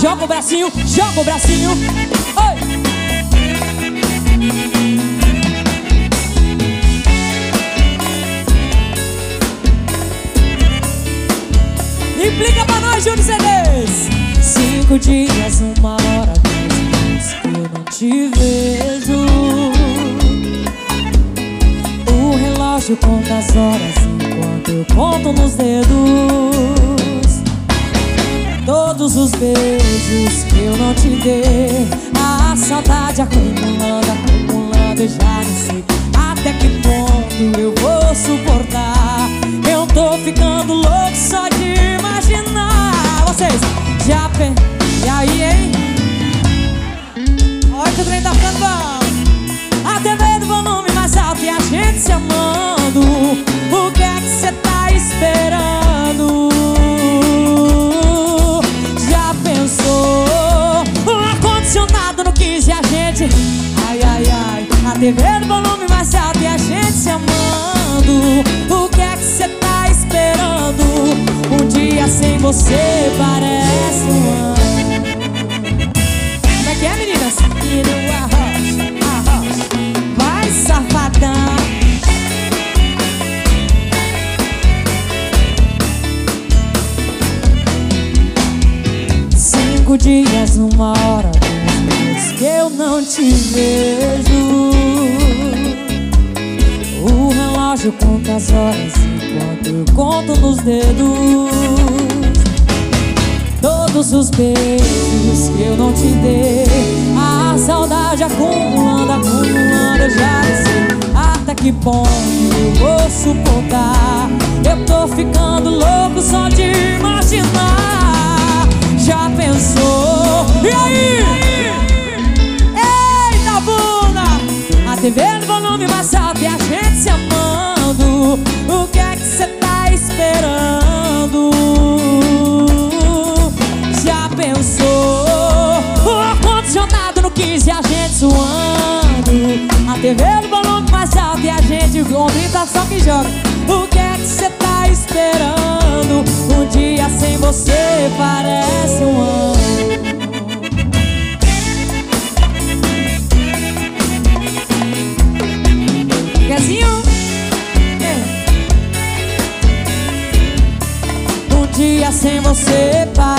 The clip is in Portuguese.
Joga o bracinho, joga o bracinho. Oi! Implica pra nós, Júnior CDs. 5 dias, 1 hora, 2 minutos que eu não te vejo. O relógio conta as horas enquanto eu conto nos dedos. Todos os beijos que eu não te dei, a saudade acumulando, acumulando, eu já não sei até que ponto eu vou suportar. Eu tô ficando louco só de imaginar. Vocês já e aí, hein? Olha que o trem tá ficando bom. A TV do volume mais alto e a gente se amando. O que é que cê tá esperando? Já pensou? O ar-condicionado no 15 e a gente, ai, ai, ai. A TV do volume mais alto e a gente se amando. O que é que cê tá esperando? Um dia sem você parece um ano. Como é que é, meninas? Vai, safadão. Cinco dias, 1 hora, 2 minutos que eu não te vejo. O relógio conta as horas enquanto eu conto nos dedos. Todos os beijos que eu não te dei, a saudade acumulando, acumulando, eu já não sei até que ponto eu vou suportar. Eu tô ficando louco só de imaginar. Já pensou? E aí? Eita bunda! A TV no volume mais alto e a gente se amando. O que é que cê tá esperando? Já pensou? O ar-condicionado no 15 e a gente suando. A TV no volume mais alto e a gente com gritação que joga. O que é que cê tá esperando? Um dia sem você parece um ano. Quezinho? Um dia sem você parece